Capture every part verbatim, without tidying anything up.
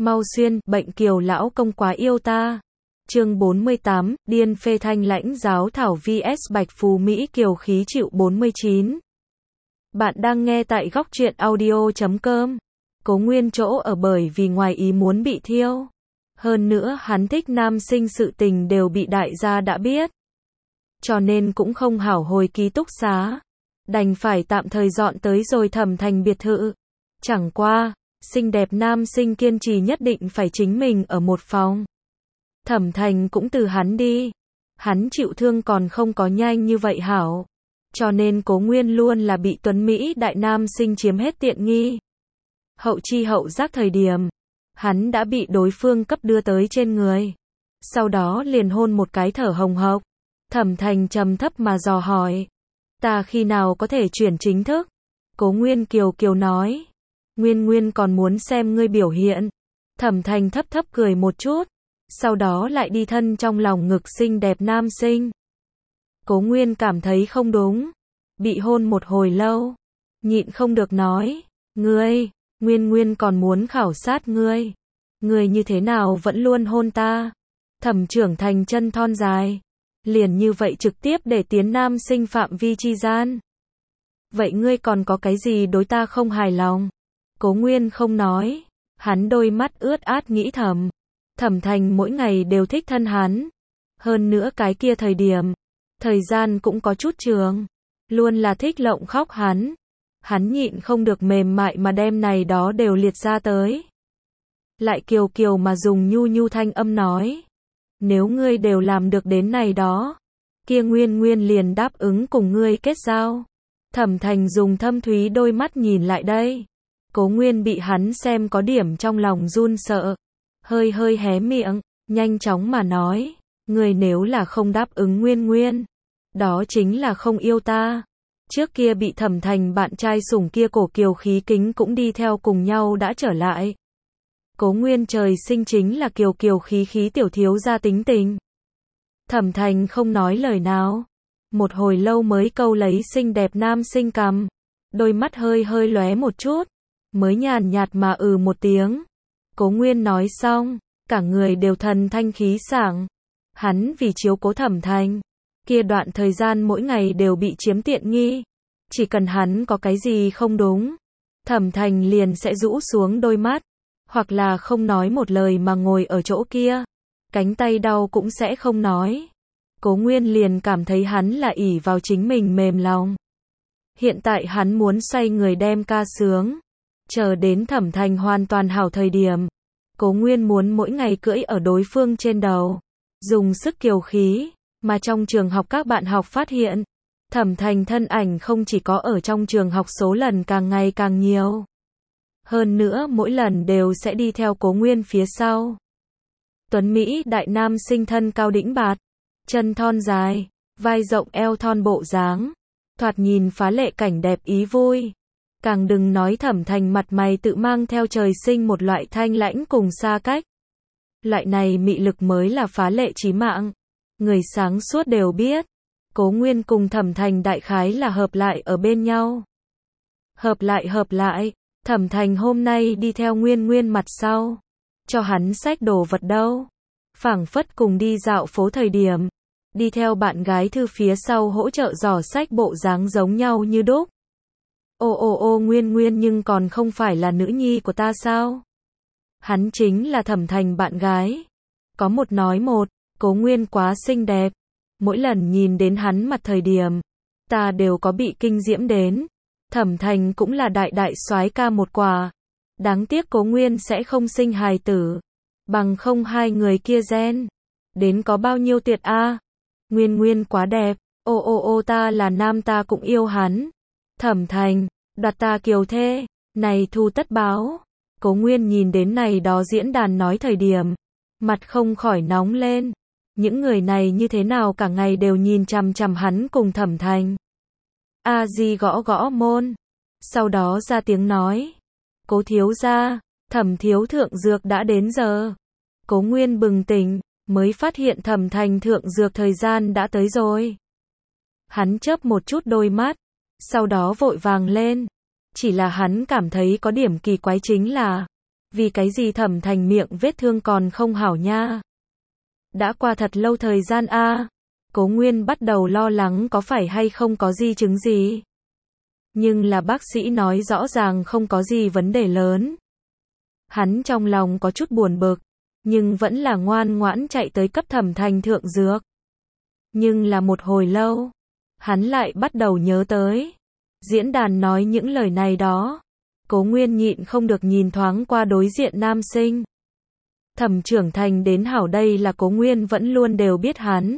Mau xuyên, bệnh Kiều lão công quá yêu ta. Chương bốn mươi tám, điên phê thanh lãnh giáo thảo vs Bạch Phú Mỹ Kiều khí chịu bốn mươi chín. Bạn đang nghe tại góc truyện audio chấm com. Cố Nguyên chỗ ở bởi vì ngoài ý muốn bị thiêu. Hơn nữa hắn thích nam sinh sự tình đều bị đại gia đã biết. Cho nên cũng không hảo hồi ký túc xá. Đành phải tạm thời dọn tới rồi Thẩm Thành biệt thự. Chẳng qua, xinh đẹp nam sinh kiên trì nhất định phải chính mình ở một phòng. Thẩm Thành cũng từ hắn đi. Hắn chịu thương còn không có nhanh như vậy hảo. Cho nên Cố Nguyên luôn là bị tuấn Mỹ đại nam sinh chiếm hết tiện nghi. Hậu chi hậu giác thời điểm, hắn đã bị đối phương cấp đưa tới trên người. Sau đó liền hôn một cái thở hồng hộc. Thẩm Thành trầm thấp mà dò hỏi. Ta khi nào có thể chuyển chính thức? Cố Nguyên kiều kiều nói. Nguyên Nguyên còn muốn xem ngươi biểu hiện. Thẩm Thành thấp thấp cười một chút. Sau đó lại đi thân trong lòng ngực xinh đẹp nam sinh. Cố Nguyên cảm thấy không đúng. Bị hôn một hồi lâu. Nhịn không được nói. Ngươi, Nguyên Nguyên còn muốn khảo sát ngươi. Ngươi như thế nào vẫn luôn hôn ta? Thẩm Trưởng Thành chân thon dài. Liền như vậy trực tiếp để tiến nam sinh phạm vi chi gian. Vậy ngươi còn có cái gì đối ta không hài lòng? Cố Nguyên không nói. Hắn đôi mắt ướt át nghĩ thầm. Thẩm Thành mỗi ngày đều thích thân hắn. Hơn nữa cái kia thời điểm. Thời gian cũng có chút trường. Luôn là thích lộng khóc hắn. Hắn nhịn không được mềm mại mà đem này đó đều liệt ra tới. Lại kiều kiều mà dùng nhu nhu thanh âm nói. Nếu ngươi đều làm được đến này đó. Kia Nguyên Nguyên liền đáp ứng cùng ngươi kết giao. Thẩm Thành dùng thâm thúy đôi mắt nhìn lại đây. Cố Nguyên bị hắn xem có điểm trong lòng run sợ. Hơi hơi hé miệng, nhanh chóng mà nói. Ngươi nếu là không đáp ứng Nguyên Nguyên. Đó chính là không yêu ta. Trước kia bị Thẩm Thành bạn trai sủng kia cổ kiều khí kính cũng đi theo cùng nhau đã trở lại. Cố Nguyên trời sinh chính là kiều kiều khí khí tiểu thiếu gia tính tình. Thẩm Thành không nói lời nào. Một hồi lâu mới câu lấy xinh đẹp nam sinh cằm. Đôi mắt hơi hơi lóe một chút. Mới nhàn nhạt mà ừ một tiếng. Cố Nguyên nói xong. Cả người đều thần thanh khí sảng. Hắn vì chiếu cố Thẩm Thành. Kia đoạn thời gian mỗi ngày đều bị chiếm tiện nghi. Chỉ cần hắn có cái gì không đúng. Thẩm Thành liền sẽ rũ xuống đôi mắt. Hoặc là không nói một lời mà ngồi ở chỗ kia. Cánh tay đau cũng sẽ không nói. Cố Nguyên liền cảm thấy hắn là ỷ vào chính mình mềm lòng. Hiện tại hắn muốn xoay người đem ca sướng. Chờ đến Thẩm Thành hoàn toàn hảo thời điểm. Cố Nguyên muốn mỗi ngày cưỡi ở đối phương trên đầu. Dùng sức kiều khí. Mà trong trường học các bạn học phát hiện. Thẩm Thành thân ảnh không chỉ có ở trong trường học số lần càng ngày càng nhiều. Hơn nữa mỗi lần đều sẽ đi theo Cố Nguyên phía sau. Tuấn Mỹ đại nam sinh thân cao đĩnh bạt. Chân thon dài. Vai rộng eo thon bộ dáng. Thoạt nhìn phá lệ cảnh đẹp ý vui. Càng đừng nói Thẩm Thành mặt mày tự mang theo trời sinh một loại thanh lãnh cùng xa cách. Loại này mị lực mới là phá lệ chí mạng. Người sáng suốt đều biết. Cố Nguyên cùng Thẩm Thành đại khái là hợp lại ở bên nhau. Hợp lại hợp lại. Thẩm Thành hôm nay đi theo Nguyên Nguyên mặt sau. Cho hắn xách đồ vật đâu. Phảng phất cùng đi dạo phố thời điểm. Đi theo bạn gái thư phía sau hỗ trợ giỏ xách bộ dáng giống nhau như đúc. Ô ô ô Nguyên Nguyên nhưng còn không phải là nữ nhi của ta sao? Hắn chính là Thẩm Thành bạn gái. Có một nói một, Cố Nguyên quá xinh đẹp. Mỗi lần nhìn đến hắn mặt thời điểm. Ta đều có bị kinh diễm đến. Thẩm Thành cũng là đại đại soái ca một quả. Đáng tiếc Cố Nguyên sẽ không sinh hài tử. Bằng không hai người kia gen. Đến có bao nhiêu tuyệt a à? Nguyên Nguyên quá đẹp. Ô ô ô ta là nam ta cũng yêu hắn. Thẩm Thành, đoạt ta kiều thê. Này thu tất báo. Cố Nguyên nhìn đến này đó diễn đàn nói thời điểm. Mặt không khỏi nóng lên. Những người này như thế nào cả ngày đều nhìn chằm chằm hắn cùng Thẩm Thành. A Di gõ gõ môn. Sau đó ra tiếng nói. Cố thiếu gia, Thẩm thiếu thượng dược đã đến giờ. Cố Nguyên bừng tỉnh, mới phát hiện Thẩm Thành thượng dược thời gian đã tới rồi. Hắn chớp một chút đôi mắt. Sau đó vội vàng lên. Chỉ là hắn cảm thấy có điểm kỳ quái chính là. Vì cái gì Thẩm Thành miệng vết thương còn không hảo nha? Đã qua thật lâu thời gian a. Cố Nguyên bắt đầu lo lắng có phải hay không có di chứng gì. Nhưng là bác sĩ nói rõ ràng không có gì vấn đề lớn. Hắn trong lòng có chút buồn bực, nhưng vẫn là ngoan ngoãn chạy tới cấp Thẩm Thành thượng dược. Nhưng là một hồi lâu, hắn lại bắt đầu nhớ tới diễn đàn nói những lời này đó. Cố Nguyên nhịn không được nhìn thoáng qua đối diện nam sinh. Thẩm Trưởng Thành đến hảo, đây là Cố Nguyên vẫn luôn đều biết hắn.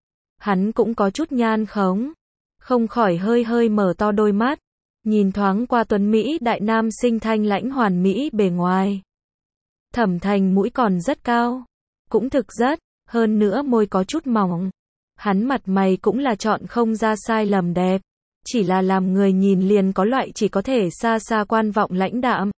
Hắn cũng có chút nhan khống, không khỏi hơi hơi mở to đôi mắt, nhìn thoáng qua tuấn Mỹ đại nam sinh thanh lãnh hoàn mỹ bề ngoài. Thẩm Thành mũi còn rất cao, cũng thực rất, hơn nữa môi có chút mỏng. Hắn mặt mày cũng là chọn không ra sai lầm đẹp, chỉ là làm người nhìn liền có loại chỉ có thể xa xa quan vọng lãnh đạm.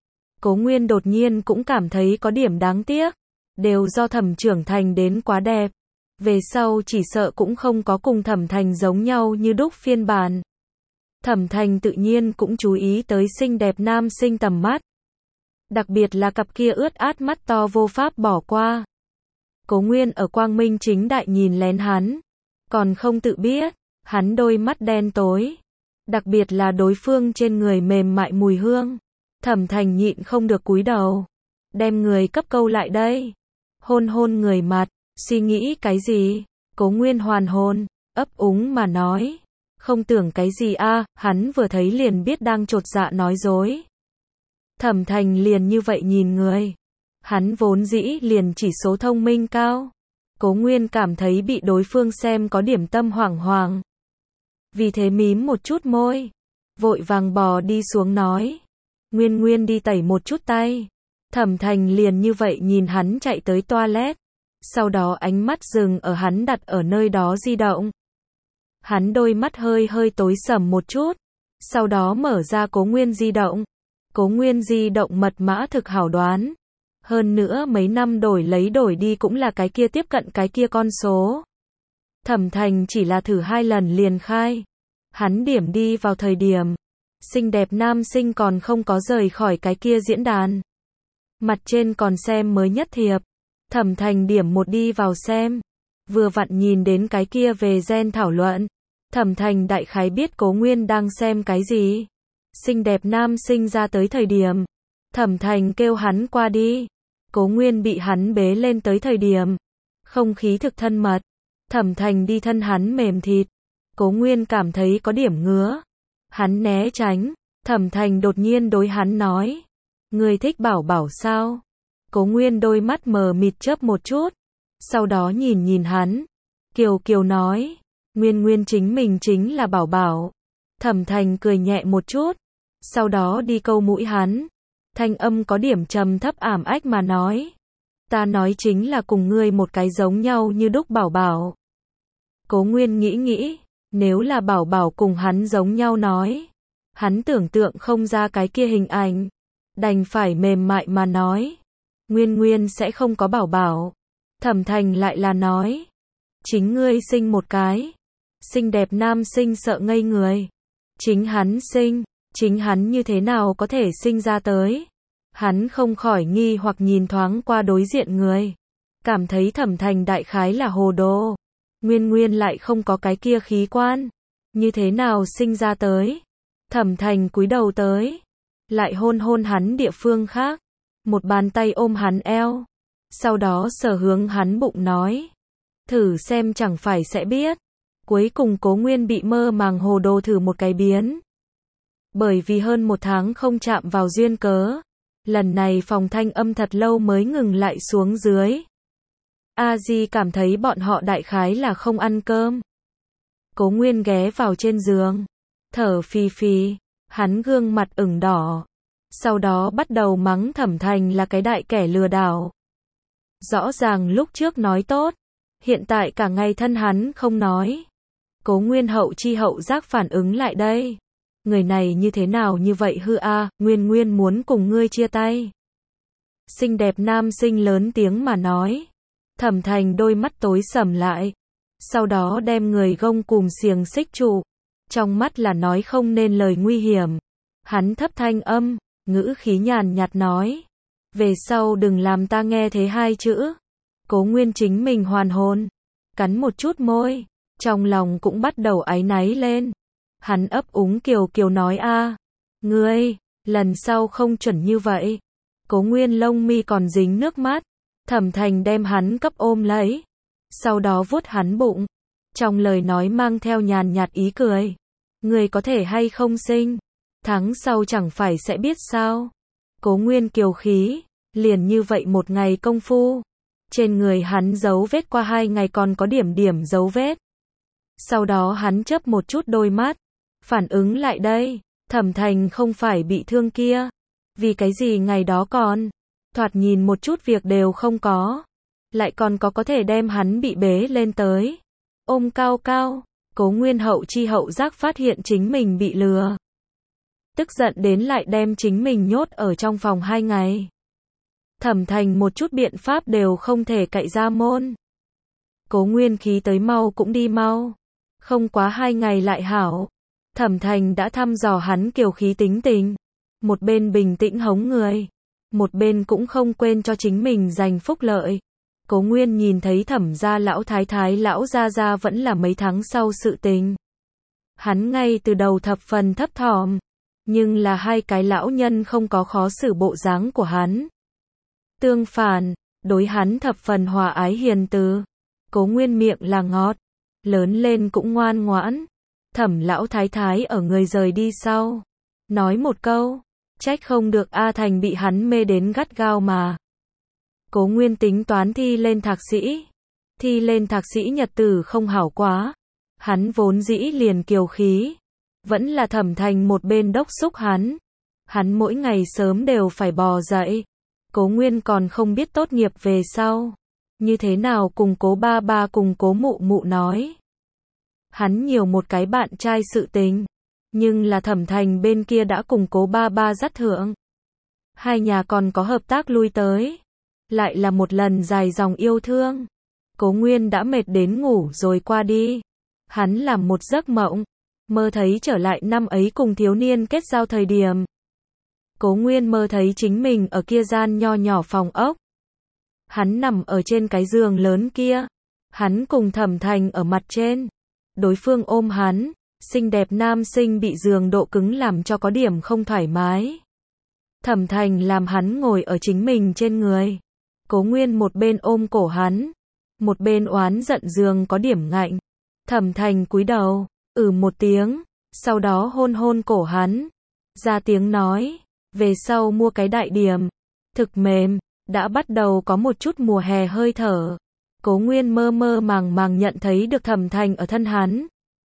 Cố Nguyên đột nhiên cũng cảm thấy có điểm đáng tiếc, đều do Thẩm Trưởng Thành đến quá đẹp. Về sau chỉ sợ cũng không có cùng Thẩm Thành giống nhau như đúc phiên bản. Thẩm Thành tự nhiên cũng chú ý tới xinh đẹp nam sinh tầm mắt. Đặc biệt là cặp kia ướt át mắt to vô pháp bỏ qua. Cố Nguyên ở quang minh chính đại nhìn lén hắn, còn không tự biết, hắn đôi mắt đen tối. Đặc biệt là đối phương trên người mềm mại mùi hương. Thẩm Thành nhịn không được cúi đầu, đem người cấp câu lại đây. Hôn hôn người mặt, suy nghĩ cái gì? Cố Nguyên hoàn hồn, ấp úng mà nói. Không tưởng cái gì a, hắn vừa thấy liền biết đang chột dạ nói dối. Thẩm Thành liền như vậy nhìn người. Hắn vốn dĩ liền chỉ số thông minh cao. Cố Nguyên cảm thấy bị đối phương xem có điểm tâm hoảng hoàng. Vì thế mím một chút môi, vội vàng bò đi xuống nói. Nguyên Nguyên đi tẩy một chút tay. Thẩm Thành liền như vậy nhìn hắn chạy tới toilet. Sau đó ánh mắt dừng ở hắn đặt ở nơi đó di động. Hắn đôi mắt hơi hơi tối sầm một chút. Sau đó mở ra Cố Nguyên di động. Cố Nguyên di động mật mã thực hảo đoán. Hơn nữa mấy năm đổi lấy đổi đi cũng là cái kia tiếp cận cái kia con số. Thẩm Thành chỉ là thử hai lần liền khai. Hắn điểm đi vào thời điểm xinh đẹp nam sinh còn không có rời khỏi cái kia diễn đàn. Mặt trên còn xem mới nhất thiệp. Thẩm Thành điểm một đi vào xem. Vừa vặn nhìn đến cái kia về gen thảo luận. Thẩm Thành đại khái biết Cố Nguyên đang xem cái gì. Xinh đẹp nam sinh ra tới thời điểm. Thẩm Thành kêu hắn qua đi. Cố Nguyên bị hắn bế lên tới thời điểm. Không khí thực thân mật. Thẩm Thành đi thân hắn mềm thịt. Cố Nguyên cảm thấy có điểm ngứa. Hắn né tránh. Thẩm Thành đột nhiên đối hắn nói. Người thích Bảo Bảo sao? Cố Nguyên đôi mắt mờ mịt chớp một chút. Sau đó nhìn nhìn hắn. Kiều Kiều nói. Nguyên Nguyên chính mình chính là Bảo Bảo. Thẩm Thành cười nhẹ một chút. Sau đó đi câu mũi hắn. Thanh âm có điểm trầm thấp ảm ách mà nói. Ta nói chính là cùng ngươi một cái giống nhau như đúc Bảo Bảo. Cố Nguyên nghĩ nghĩ. Nếu là Bảo Bảo cùng hắn giống nhau nói. Hắn tưởng tượng không ra cái kia hình ảnh. Đành phải mềm mại mà nói. Nguyên Nguyên sẽ không có Bảo Bảo. Thẩm Thành lại là nói. Chính ngươi sinh một cái. Xinh đẹp nam sinh sợ ngây người. Chính hắn sinh. Chính hắn như thế nào có thể sinh ra tới. Hắn không khỏi nghi hoặc nhìn thoáng qua đối diện người. Cảm thấy Thẩm Thành đại khái là hồ đồ. Nguyên Nguyên lại không có cái kia khí quan. Như thế nào sinh ra tới. Thẩm Thành cúi đầu tới. Lại hôn hôn hắn địa phương khác. Một bàn tay ôm hắn eo. Sau đó sờ hướng hắn bụng nói. Thử xem chẳng phải sẽ biết. Cuối cùng Cố Nguyên bị mơ màng hồ đồ thử một cái biến. Bởi vì hơn một tháng không chạm vào duyên cớ. Lần này phòng thanh âm thật lâu mới ngừng lại xuống dưới. A Di cảm thấy bọn họ đại khái là không ăn cơm. Cố Nguyên ghé vào trên giường. Thở phì phì. Hắn gương mặt ửng đỏ. Sau đó bắt đầu mắng Thẩm Thành là cái đại kẻ lừa đảo. Rõ ràng lúc trước nói tốt. Hiện tại cả ngày thân hắn không nói. Cố Nguyên hậu chi hậu giác phản ứng lại đây. Người này như thế nào như vậy hư a, Nguyên Nguyên muốn cùng ngươi chia tay. Xinh đẹp nam sinh lớn tiếng mà nói. Thẩm Thành đôi mắt tối sầm lại. Sau đó đem người gông cùm xiềng xích trụ. Trong mắt là nói không nên lời nguy hiểm. Hắn thấp thanh âm, ngữ khí nhàn nhạt nói. Về sau đừng làm ta nghe thấy hai chữ. Cố Nguyên chính mình hoàn hồn, cắn một chút môi, trong lòng cũng bắt đầu áy náy lên. Hắn ấp úng Kiều Kiều nói a, ngươi, lần sau không chuẩn như vậy. Cố Nguyên lông mi còn dính nước mắt, Thẩm Thành đem hắn cấp ôm lấy, sau đó vuốt hắn bụng, trong lời nói mang theo nhàn nhạt ý cười. Ngươi có thể hay không sinh, tháng sau chẳng phải sẽ biết sao. Cố Nguyên kiều khí, liền như vậy một ngày công phu, trên người hắn dấu vết qua hai ngày còn có điểm điểm dấu vết. Sau đó hắn chớp một chút đôi mắt, phản ứng lại đây, Thẩm Thành không phải bị thương kia, vì cái gì ngày đó còn, thoạt nhìn một chút việc đều không có, lại còn có có thể đem hắn bị bế lên tới, ôm cao cao. Cố Nguyên hậu chi hậu giác phát hiện chính mình bị lừa, tức giận đến lại đem chính mình nhốt ở trong phòng hai ngày. Thẩm Thành một chút biện pháp đều không thể cậy ra môn. Cố Nguyên khí tới mau cũng đi mau, không quá hai ngày lại hảo. Thẩm Thành đã thăm dò hắn kiều khí tính tình, một bên bình tĩnh hống người, một bên cũng không quên cho chính mình giành phúc lợi. Cố Nguyên nhìn thấy Thẩm gia lão thái thái lão gia gia vẫn là mấy tháng sau sự tình. Hắn ngay từ đầu thập phần thấp thỏm, nhưng là hai cái lão nhân không có khó xử bộ dáng của hắn. Tương phản, đối hắn thập phần hòa ái hiền từ. Cố Nguyên miệng là ngọt, lớn lên cũng ngoan ngoãn. Thẩm lão thái thái ở người rời đi sau, nói một câu, trách không được A Thành bị hắn mê đến gắt gao mà. Cố Nguyên tính toán thi lên thạc sĩ, thi lên thạc sĩ nhật tử không hảo quá, hắn vốn dĩ liền kiều khí, vẫn là Thẩm Thành một bên đốc xúc hắn, hắn mỗi ngày sớm đều phải bò dậy. Cố Nguyên còn không biết tốt nghiệp về sau, như thế nào cùng cố ba ba cùng cố mụ mụ nói. Hắn nhiều một cái bạn trai sự tình, nhưng là Thẩm Thành bên kia đã cùng cố ba ba dắt thượng. Hai nhà còn có hợp tác lui tới, lại là một lần dài dòng yêu thương. Cố Nguyên đã mệt đến ngủ rồi qua đi. Hắn làm một giấc mộng, mơ thấy trở lại năm ấy cùng thiếu niên kết giao thời điểm. Cố Nguyên mơ thấy chính mình ở kia gian nho nhỏ phòng ốc. Hắn nằm ở trên cái giường lớn kia. Hắn cùng Thẩm Thành ở mặt trên. Đối phương ôm hắn, xinh đẹp nam sinh bị giường độ cứng làm cho có điểm không thoải mái. Thẩm Thành làm hắn ngồi ở chính mình trên người. Cố Nguyên một bên ôm cổ hắn, một bên oán giận giường có điểm ngạnh. Thẩm Thành cúi đầu, ừ một tiếng, sau đó hôn hôn cổ hắn, ra tiếng nói, về sau mua cái đại điểm, thực mềm, đã bắt đầu có một chút mùa hè hơi thở. Cố Nguyên mơ mơ màng màng nhận thấy được Thẩm Thành ở thân hắn.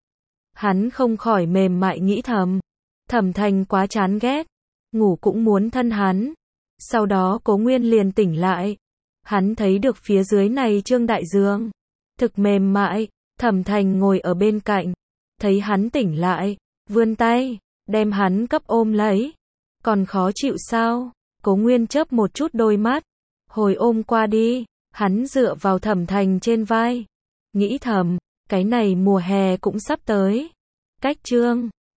Hắn không khỏi mềm mại nghĩ thầm, Thẩm Thành quá chán ghét, ngủ cũng muốn thân hắn. Sau đó Cố Nguyên liền tỉnh lại. Hắn thấy được phía dưới này trương đại giường, thực mềm mại. Thẩm Thành ngồi ở bên cạnh, thấy hắn tỉnh lại, vươn tay, đem hắn cấp ôm lấy. Còn khó chịu sao? Cố Nguyên chớp một chút đôi mắt, hồi ôm qua đi. Hắn dựa vào Thẩm Thành trên vai, nghĩ thầm, cái này mùa hè cũng sắp tới. Cách chương